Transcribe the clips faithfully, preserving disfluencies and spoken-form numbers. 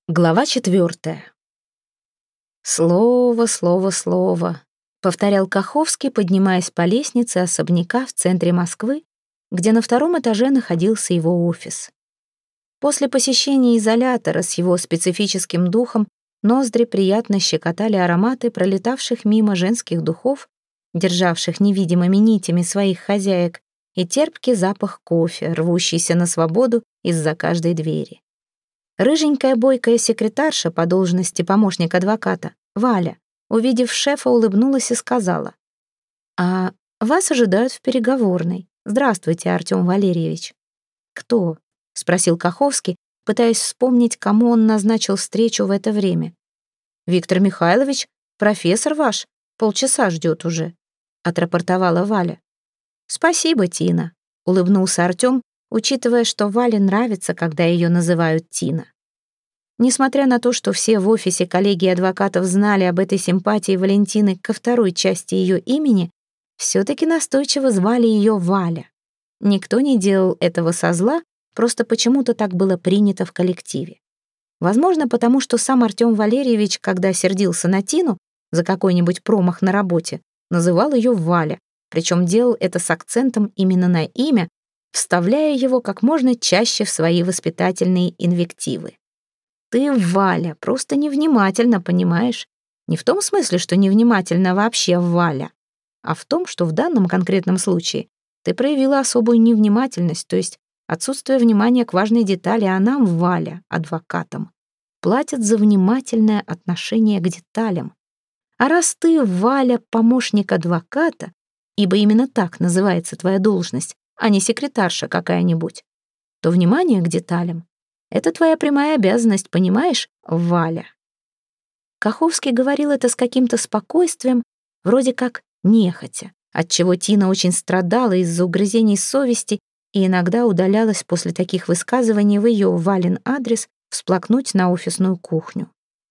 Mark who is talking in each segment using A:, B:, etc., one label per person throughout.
A: Глава четвертая. «Слово, слово, слово», — повторял Каховский, поднимаясь по лестнице особняка в центре Москвы, где на втором этаже находился его офис. После посещения изолятора с его специфическим духом ноздри приятно щекотали ароматы пролетавших мимо женских духов, державших невидимыми нитями своих хозяек, и терпкий запах кофе, рвущийся на свободу из-за каждой двери. Рыженькая бойкая секретарша по должности помощник адвоката, Валя, увидев шефа, улыбнулась и сказала: «А вас ожидают в переговорной. Здравствуйте, Артём Валерьевич». «Кто?» — спросил Каховский, пытаясь вспомнить, кому он назначил встречу в это время. «Виктор Михайлович, профессор ваш, полчаса ждет уже», — отрапортовала Валя. «Спасибо, Тина», — улыбнулся Артём, учитывая, что Вале нравится, когда ее называют Тина. Несмотря на то, что все в офисе коллеги адвокатов знали об этой симпатии Валентины ко второй части ее имени, все-таки настойчиво звали ее Валя. Никто не делал этого со зла, просто почему-то так было принято в коллективе. Возможно, потому что сам Артём Валерьевич, когда сердился на Тину за какой-нибудь промах на работе, называл ее Валя, причем делал это с акцентом именно на имя, вставляя его как можно чаще в свои воспитательные инвективы. «Ты, Валя, просто невнимательно, понимаешь? Не в том смысле, что невнимательно вообще, Валя, а в том, что в данном конкретном случае ты проявила особую невнимательность, то есть отсутствие внимания к важной детали, а нам, Валя, адвокатам, платят за внимательное отношение к деталям. А раз ты, Валя, помощник адвоката, ибо именно так называется твоя должность, а не секретарша какая-нибудь, то внимание к деталям — это твоя прямая обязанность, понимаешь, Валя». Каховский говорил это с каким-то спокойствием, вроде как нехотя, отчего Тина очень страдала из-за угрызений совести и иногда удалялась после таких высказываний в ее, Валин, адрес всплакнуть на офисную кухню.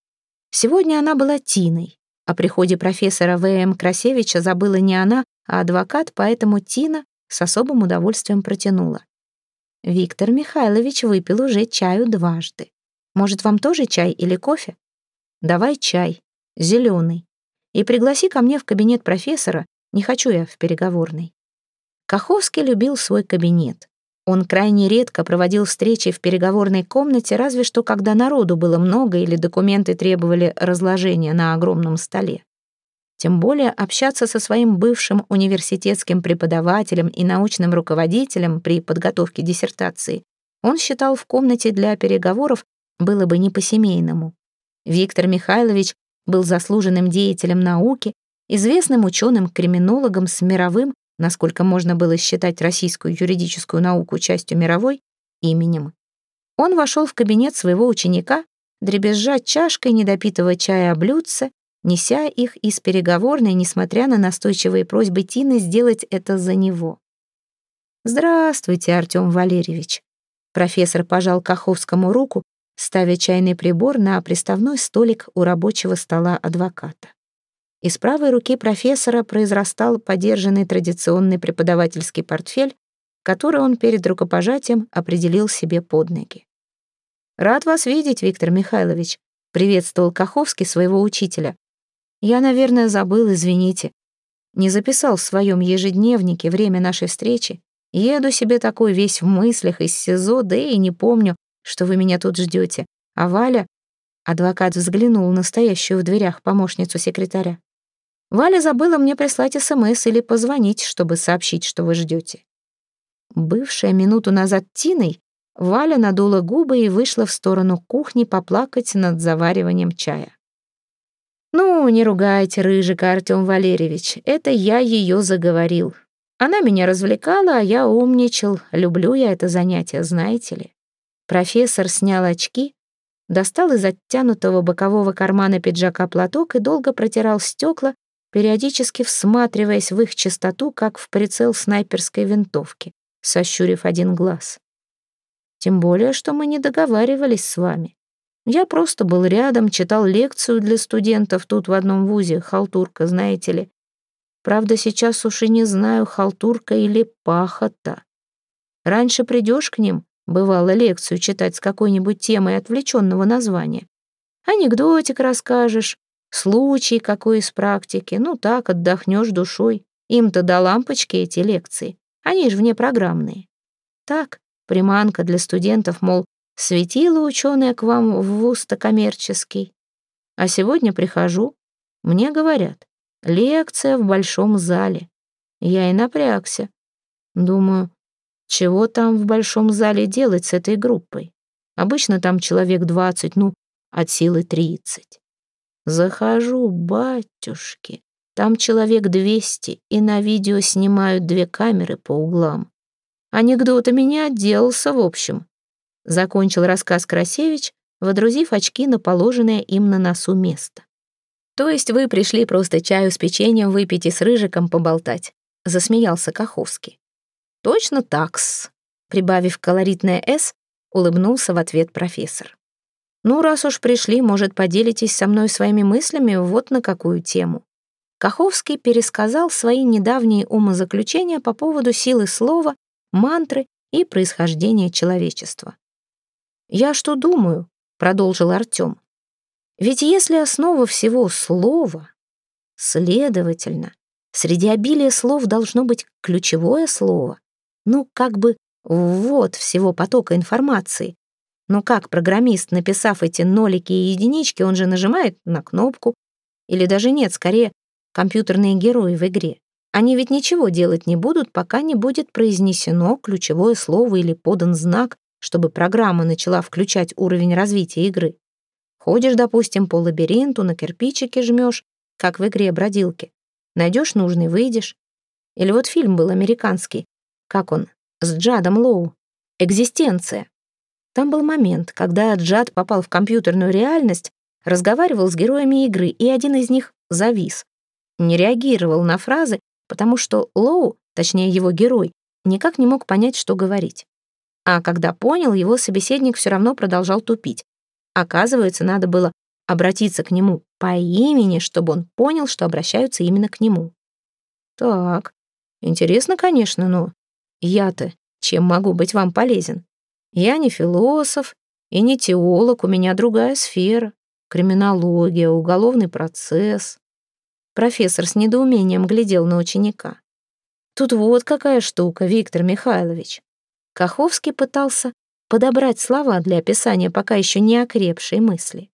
A: Сегодня она была Тиной. О приходе профессора В М Красевича забыла не она, а адвокат, поэтому Тина с особым удовольствием протянула: «Виктор Михайлович выпил уже чаю дважды. Может, вам тоже чай или кофе? Давай чай, зеленый. И пригласи ко мне в кабинет профессора, не хочу я в переговорной». Каховский любил свой кабинет. Он крайне редко проводил встречи в переговорной комнате, разве что когда народу было много или документы требовали разложения на огромном столе. Тем более общаться со своим бывшим университетским преподавателем и научным руководителем при подготовке диссертации он считал в комнате для переговоров было бы не по-семейному. Виктор Михайлович был заслуженным деятелем науки, известным ученым-криминологом с мировым, насколько можно было считать российскую юридическую науку частью мировой, именем. Он вошел в кабинет своего ученика, дребезжа чашкой недопитого чая о блюдце, неся их из переговорной, несмотря на настойчивые просьбы Тины сделать это за него. «Здравствуйте, Артём Валерьевич». Профессор пожал Каховскому руку, ставя чайный прибор на приставной столик у рабочего стола адвоката. Из правой руки профессора произрастал подержанный традиционный преподавательский портфель, который он перед рукопожатием определил себе под ноги. «Рад вас видеть, Виктор Михайлович», — приветствовал Каховский своего учителя. «Я, наверное, забыл, извините. Не записал в своем ежедневнике время нашей встречи. Еду себе такой весь в мыслях из СИЗО, да и не помню, что вы меня тут ждете. А Валя...» Адвокат взглянул на стоящую в дверях помощницу секретаря. «Валя забыла мне прислать СМС или позвонить, чтобы сообщить, что вы ждете». Бывшая минуту назад Тиной, Валя надула губы и вышла в сторону кухни поплакать над завариванием чая. «Ну, не ругайте, Рыжика, Артём Валерьевич, это я ее заговорил. Она меня развлекала, а я умничал. Люблю я это занятие, знаете ли». Профессор снял очки, достал из оттянутого бокового кармана пиджака платок и долго протирал стекла, периодически всматриваясь в их чистоту, как в прицел снайперской винтовки, сощурив один глаз. «Тем более, что мы не договаривались с вами. Я просто был рядом, читал лекцию для студентов тут в одном вузе, халтурка, знаете ли. Правда, сейчас уж и не знаю, халтурка или пахота. Раньше придешь к ним, Бывало, лекцию читать с какой-нибудь темой отвлеченного названия. Анекдотик расскажешь, случай какой из практики. Ну так, отдохнешь душой. Им-то до лампочки эти лекции. Они же внепрограммные. Так, приманка для студентов, мол, светила ученая к вам в вуз-то коммерческий. А сегодня прихожу, мне говорят, лекция в большом зале. Я и напрягся. Думаю, чего там в большом зале делать с этой группой? Обычно там человек двадцать, ну, от силы тридцать. Захожу, батюшки, там человек двести, и на видео снимают две камеры по углам. Анекдотами не отделался, в общем. Закончил рассказ Красевич, водрузив очки на положенное им на носу место. То есть вы пришли просто чаю с печеньем выпить и с Рыжиком поболтать? Засмеялся Каховский. Точно так-с. Прибавив колоритное «с», улыбнулся в ответ профессор. Ну, раз уж пришли, может, поделитесь со мной своими мыслями вот на какую тему. Каховский пересказал свои недавние умозаключения по поводу силы слова, мантры и происхождения человечества. «Я что думаю?» — продолжил Артём. «Ведь если основа всего — слово, следовательно, среди обилия слов должно быть ключевое слово, ну, как бы ввод всего потока информации. Ну как программист, написав эти нолики и единички, он же нажимает на кнопку. Или даже нет, скорее, компьютерные герои в игре. Они ведь ничего делать не будут, пока не будет произнесено ключевое слово или подан знак, чтобы программа начала включать уровень развития игры. Ходишь, допустим, по лабиринту, на кирпичики жмешь, как в игре бродилки. Найдешь нужный, выйдешь. Или вот фильм был американский. Как он? С Джадом Лоу. «Экзистенция». Там был момент, когда Джад попал в компьютерную реальность, разговаривал с героями игры, и один из них завис. Не реагировал на фразы, потому что Лоу, точнее его герой, никак не мог понять, что говорить. А когда понял, его собеседник все равно продолжал тупить. Оказывается, надо было обратиться к нему по имени, чтобы он понял, что обращаются именно к нему. Так, интересно, конечно, но я-то чем могу быть вам полезен? Я не философ и не теолог, у меня другая сфера. Криминология, уголовный процесс. Профессор с недоумением глядел на ученика. Тут вот какая штука, Виктор Михайлович. Каховский пытался подобрать слова для описания пока еще не окрепшей мысли.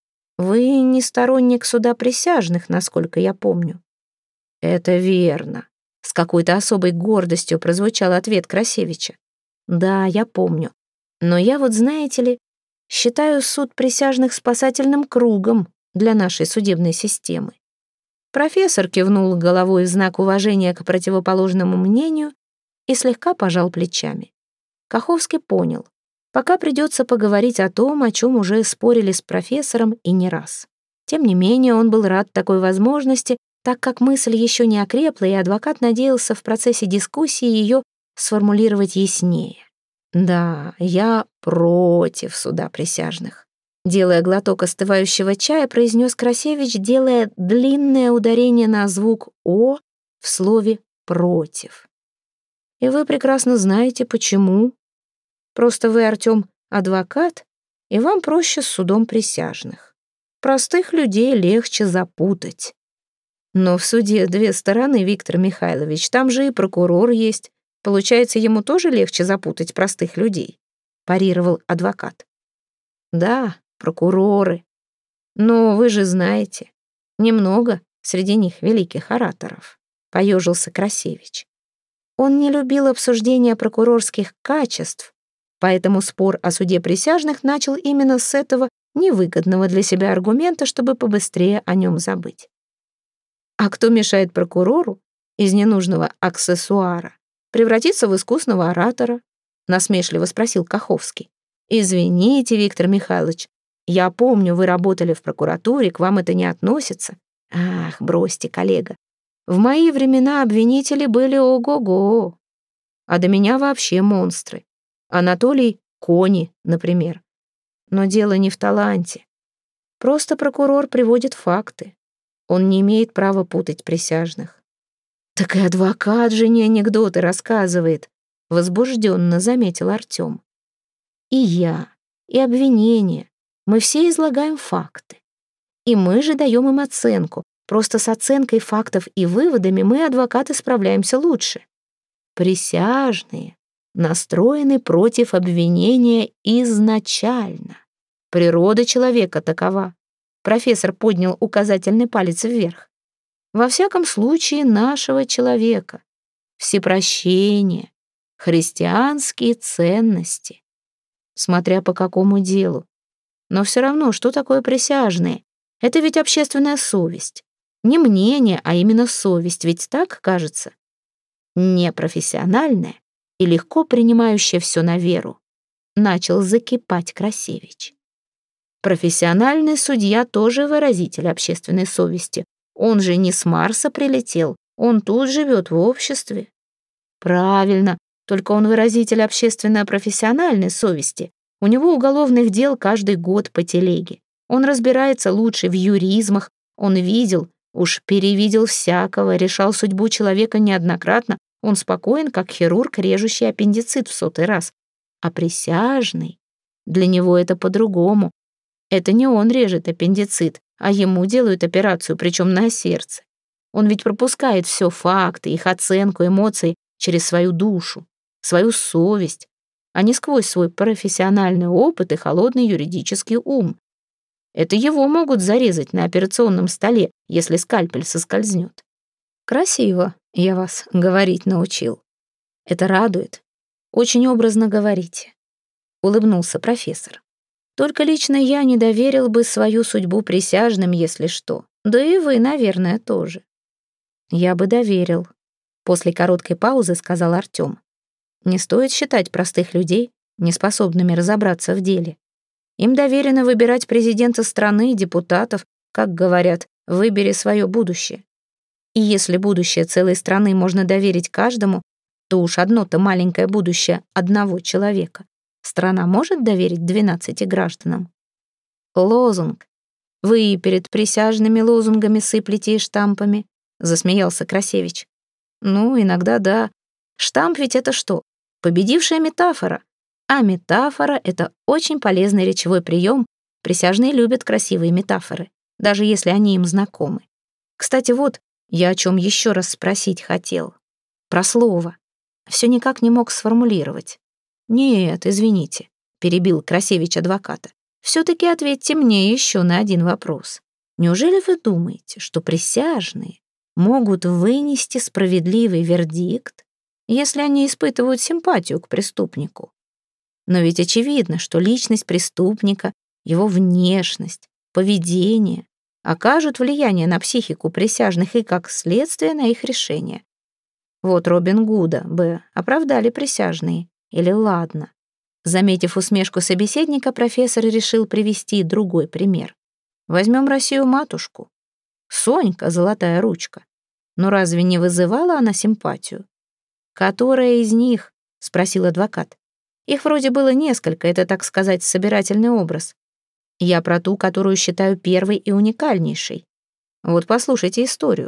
A: Вы не сторонник суда присяжных, насколько я помню. Это верно. С какой-то особой гордостью прозвучал ответ Красевича. Да, я помню. Но я вот, знаете ли, считаю суд присяжных спасательным кругом для нашей судебной системы. Профессор кивнул головой в знак уважения к противоположному мнению и слегка пожал плечами. Каховский понял. Пока придется поговорить о том, о чем уже спорили с профессором и не раз. Тем не менее, он был рад такой возможности, так как мысль еще не окрепла, и адвокат надеялся в процессе дискуссии ее сформулировать яснее. Да, я против суда присяжных. Делая глоток остывающего чая, произнес Красевич, делая длинное ударение на звук «о» в слове «против». И вы прекрасно знаете, почему. Просто вы, Артём, адвокат, и вам проще с судом присяжных. Простых людей легче запутать. Но в суде две стороны, Виктор Михайлович, там же и прокурор есть. Получается, ему тоже легче запутать простых людей, парировал адвокат. Да, прокуроры. Но вы же знаете, немного среди них великих ораторов, поежился Красевич. Он не любил обсуждения прокурорских качеств, поэтому спор о суде присяжных начал именно с этого невыгодного для себя аргумента, чтобы побыстрее о нем забыть. А кто мешает прокурору из ненужного аксессуара превратиться в искусного оратора? Насмешливо спросил Каховский. Извините, Виктор Михайлович, я помню, вы работали в прокуратуре, к вам это не относится. Ах, бросьте, коллега. В мои времена обвинители были ого-го, а до меня вообще монстры. Анатолий Кони, например. Но дело не в таланте. Просто прокурор приводит факты. Он не имеет права путать присяжных. Так и адвокат же не анекдоты рассказывает, возбужденно заметил Артём. И я, и обвинение. Мы все излагаем факты. И мы же даем им оценку. Просто с оценкой фактов и выводами мы, адвокаты, справляемся лучше. Присяжные настроены против обвинения изначально. Природа человека такова. Профессор поднял указательный палец вверх. Во всяком случае, нашего человека. Всепрощение, христианские ценности. Смотря по какому делу. Но все равно, что такое присяжные? Это ведь общественная совесть. Не мнение, а именно совесть, ведь так кажется? Непрофессиональная и легко принимающая все на веру. Начал закипать Красевич. Профессиональный судья тоже выразитель общественной совести. Он же не с Марса прилетел, он тут живет в обществе. Правильно, только он выразитель общественно-профессиональной совести. У него уголовных дел каждый год по телеге. Он разбирается лучше в юризмах, он видел, уж перевидел всякого, решал судьбу человека неоднократно, он спокоен, как хирург, режущий аппендицит в сотый раз. А присяжный, для него это по-другому. Это не он режет аппендицит, а ему делают операцию, причем на сердце. Он ведь пропускает все факты, их оценку, эмоции через свою душу, свою совесть, а не сквозь свой профессиональный опыт и холодный юридический ум. Это его могут зарезать на операционном столе, если скальпель соскользнет. Красиво я вас говорить научил. Это радует. Очень образно говорите. Улыбнулся профессор. Только лично я не доверил бы свою судьбу присяжным, если что. Да и вы, наверное, тоже. Я бы доверил. После короткой паузы сказал Артём. Не стоит считать простых людей неспособными разобраться в деле. Им доверено выбирать президента страны, депутатов, как говорят, выбери свое будущее. И если будущее целой страны можно доверить каждому, то уж одно-то маленькое будущее одного человека страна может доверить двенадцати гражданам. Лозунг. Вы перед присяжными лозунгами сыплете и штампами, засмеялся Красевич. Ну, иногда да. Штамп ведь это что? Победившая метафора. А метафора — это очень полезный речевой прием. Присяжные любят красивые метафоры, даже если они им знакомы. Кстати, вот, я о чем еще раз спросить хотел. Про слово. Все никак не мог сформулировать. «Нет, извините», — перебил Красевич адвоката. «Все-таки ответьте мне еще на один вопрос. Неужели вы думаете, что присяжные могут вынести справедливый вердикт, если они испытывают симпатию к преступнику? Но ведь очевидно, что личность преступника, его внешность, поведение окажут влияние на психику присяжных и, как следствие, на их решение. Вот Робин Гуда бы оправдали присяжные, или ладно». Заметив усмешку собеседника, профессор решил привести другой пример. Возьмем Россию-матушку. Сонька, золотая ручка. Но разве не вызывала она симпатию? «Которая из них?» — спросил адвокат. «Их вроде было несколько, это, так сказать, собирательный образ. Я про ту, которую считаю первой и уникальнейшей. Вот послушайте историю.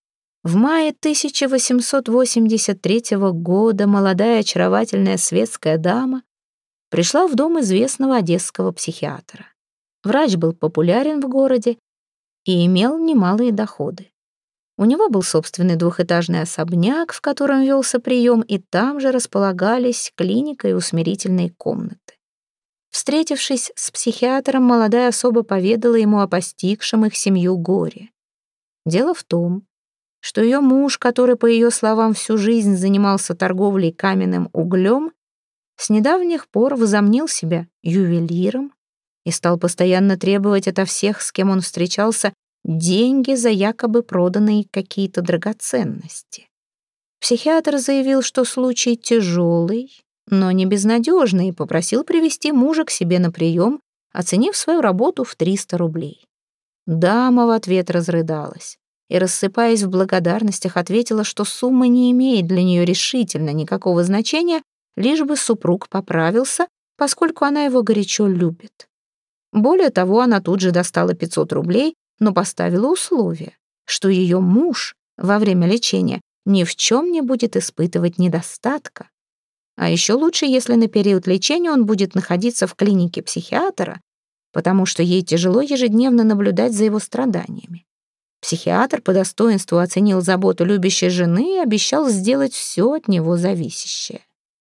A: В мае тысяча восемьсот восемьдесят третьего года молодая очаровательная светская дама пришла в дом известного одесского психиатра. Врач был популярен в городе и имел немалые доходы. У него был собственный двухэтажный особняк, в котором велся прием, и там же располагались клиника и усмирительные комнаты. Встретившись с психиатром, молодая особа поведала ему о постигшем их семью горе. Дело в том, что ее муж, который, по ее словам, всю жизнь занимался торговлей каменным углем, с недавних пор возомнил себя ювелиром и стал постоянно требовать ото всех, с кем он встречался, деньги за якобы проданные какие-то драгоценности. Психиатр заявил, что случай тяжелый, но не безнадежный, и попросил привести мужа к себе на прием, оценив свою работу в триста рублей. Дама в ответ разрыдалась и, рассыпаясь в благодарностях, ответила, что сумма не имеет для нее решительно никакого значения, лишь бы супруг поправился, поскольку она его горячо любит. Более того, она тут же достала пятьсот рублей, но поставила условие, что ее муж во время лечения ни в чем не будет испытывать недостатка. А еще лучше, если на период лечения он будет находиться в клинике психиатра, потому что ей тяжело ежедневно наблюдать за его страданиями. Психиатр по достоинству оценил заботу любящей жены и обещал сделать все от него зависящее.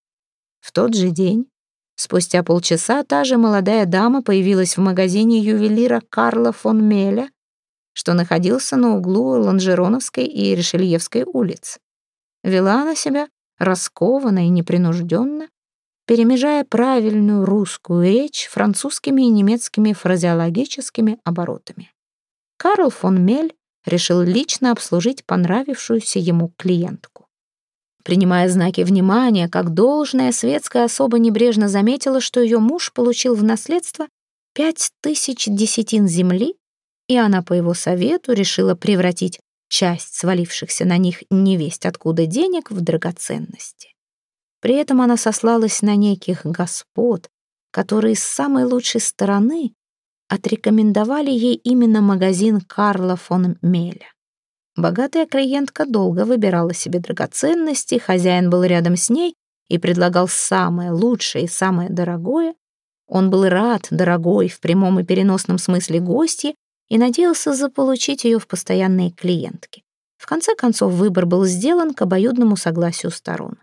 A: В тот же день, спустя полчаса, та же молодая дама появилась в магазине ювелира Карла фон Меля, что находился на углу Ланжероновской и Ришельевской улиц. Вела она себя раскованно и непринужденно, перемежая правильную русскую речь французскими и немецкими фразеологическими оборотами. Карл фон Мель решил лично обслужить понравившуюся ему клиентку. Принимая знаки внимания, как должное, светская особа небрежно заметила, что ее муж получил в наследство пять тысяч десятин земли, и она по его совету решила превратить часть свалившихся на них невесть откуда денег в драгоценности. При этом она сослалась на неких господ, которые с самой лучшей стороны отрекомендовали ей именно магазин Карла фон Меля. Богатая клиентка долго выбирала себе драгоценности, хозяин был рядом с ней и предлагал самое лучшее и самое дорогое. Он был рад дорогой в прямом и переносном смысле гостье и надеялся заполучить ее в постоянные клиентки. В конце концов, выбор был сделан к обоюдному согласию сторон.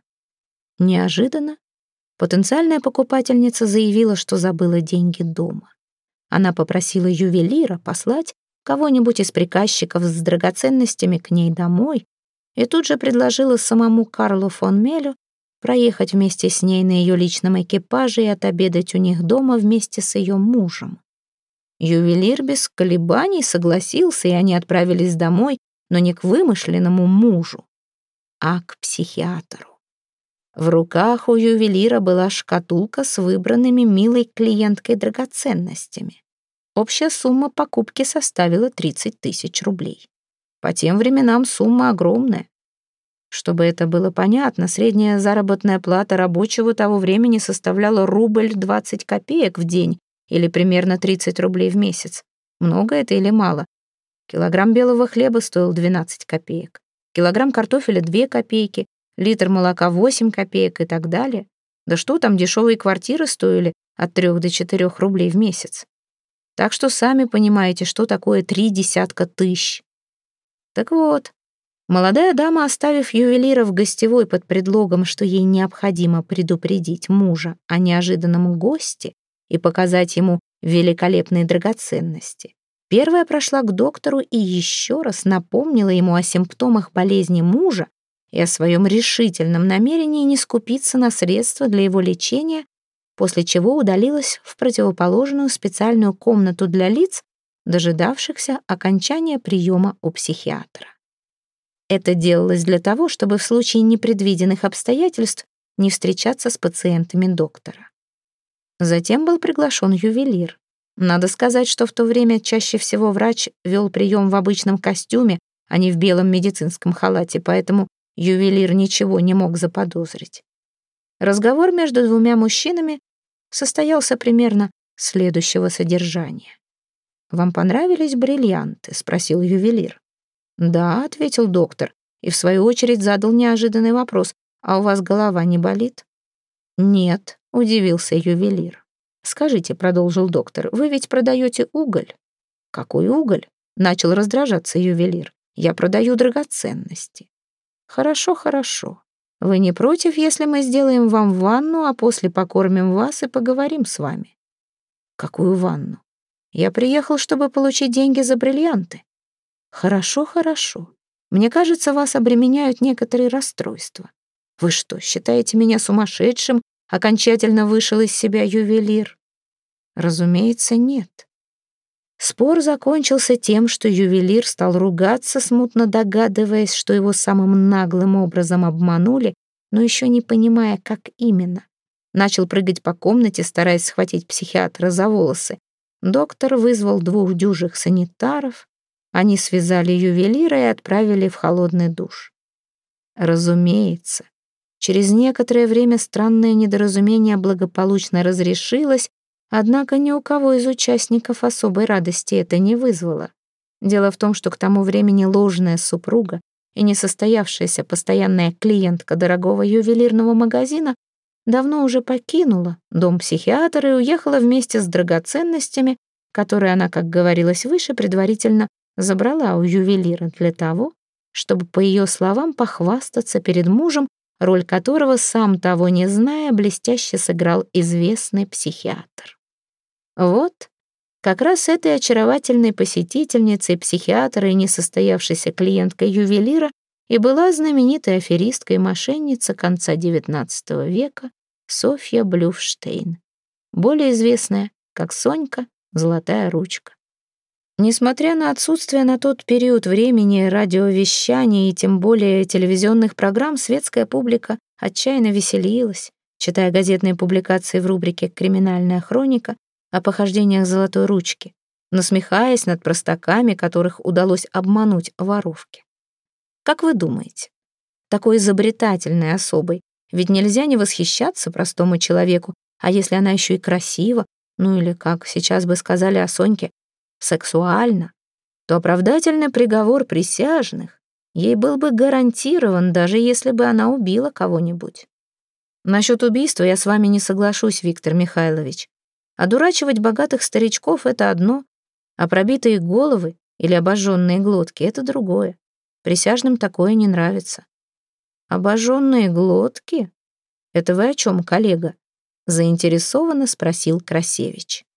A: Неожиданно потенциальная покупательница заявила, что забыла деньги дома. Она попросила ювелира послать кого-нибудь из приказчиков с драгоценностями к ней домой и тут же предложила самому Карлу фон Мелю проехать вместе с ней на ее личном экипаже и отобедать у них дома вместе с ее мужем. Ювелир без колебаний согласился, и они отправились домой, но не к вымышленному мужу, а к психиатру. В руках у ювелира была шкатулка с выбранными милой клиенткой драгоценностями. Общая сумма покупки составила тридцать тысяч рублей. По тем временам сумма огромная. Чтобы это было понятно, средняя заработная плата рабочего того времени составляла рубль двадцать копеек в день или примерно тридцать рублей в месяц. Много это или мало? Килограмм белого хлеба стоил двенадцать копеек, килограмм картофеля две копейки, литр молока восемь копеек и так далее. Да что там, дешевые квартиры стоили от трёх до четырёх рублей в месяц. Так что сами понимаете, что такое три десятка тысяч. Так вот, молодая дама, оставив ювелира в гостевой под предлогом, что ей необходимо предупредить мужа о неожиданном госте и показать ему великолепные драгоценности, первая прошла к доктору и еще раз напомнила ему о симптомах болезни мужа и о своем решительном намерении не скупиться на средства для его лечения, после чего удалилась в противоположную специальную комнату для лиц, дожидавшихся окончания приема у психиатра. Это делалось для того, чтобы в случае непредвиденных обстоятельств не встречаться с пациентами доктора. Затем был приглашен ювелир. Надо сказать, что в то время чаще всего врач вел прием в обычном костюме, а не в белом медицинском халате, поэтому ювелир ничего не мог заподозрить. Разговор между двумя мужчинами состоялся примерно следующего содержания. «Вам понравились бриллианты?» — спросил ювелир. «Да», — ответил доктор, и в свою очередь задал неожиданный вопрос. «А у вас голова не болит?» «Нет», — удивился ювелир. «Скажите», — продолжил доктор, — «вы ведь продаете уголь?» «Какой уголь?» — начал раздражаться ювелир. «Я продаю драгоценности». «Хорошо, хорошо. Вы не против, если мы сделаем вам ванну, а после покормим вас и поговорим с вами?» «Какую ванну? Я приехал, чтобы получить деньги за бриллианты». «Хорошо, хорошо. Мне кажется, вас обременяют некоторые расстройства. Вы что, считаете меня сумасшедшим?» Окончательно вышел из себя ювелир. «Разумеется, нет». Спор закончился тем, что ювелир стал ругаться, смутно догадываясь, что его самым наглым образом обманули, но еще не понимая, как именно. Начал прыгать по комнате, стараясь схватить психиатра за волосы. Доктор вызвал двух дюжих санитаров. Они связали ювелира и отправили в холодный душ. Разумеется, через некоторое время странное недоразумение благополучно разрешилось, однако ни у кого из участников особой радости это не вызвало. Дело в том, что к тому времени ложная супруга и несостоявшаяся постоянная клиентка дорогого ювелирного магазина давно уже покинула дом психиатра и уехала вместе с драгоценностями, которые она, как говорилось выше, предварительно забрала у ювелира для того, чтобы, по ее словам, похвастаться перед мужем, роль которого, сам того не зная, блестяще сыграл известный психиатр. Вот как раз этой очаровательной посетительницей психиатра и несостоявшейся клиенткой ювелира и была знаменитая аферистка и мошенница конца девятнадцатого века Софья Блюфштейн, более известная как Сонька Золотая ручка. Несмотря на отсутствие на тот период времени радиовещания и тем более телевизионных программ, светская публика отчаянно веселилась, читая газетные публикации в рубрике «Криминальная хроника» о похождениях Золотой ручки, насмехаясь над простаками, которых удалось обмануть воровке. Как вы думаете, такой изобретательной особой ведь нельзя не восхищаться простому человеку, а если она еще и красива, ну или, как сейчас бы сказали о Соньке, сексуально, то оправдательный приговор присяжных ей был бы гарантирован, даже если бы она убила кого-нибудь. Насчет убийства я с вами не соглашусь, Виктор Михайлович. Одурачивать богатых старичков — это одно, а пробитые головы или обожженные глотки — это другое. Присяжным такое не нравится. «Обожженные глотки? Это вы о чем, коллега?» — заинтересованно спросил Красевич.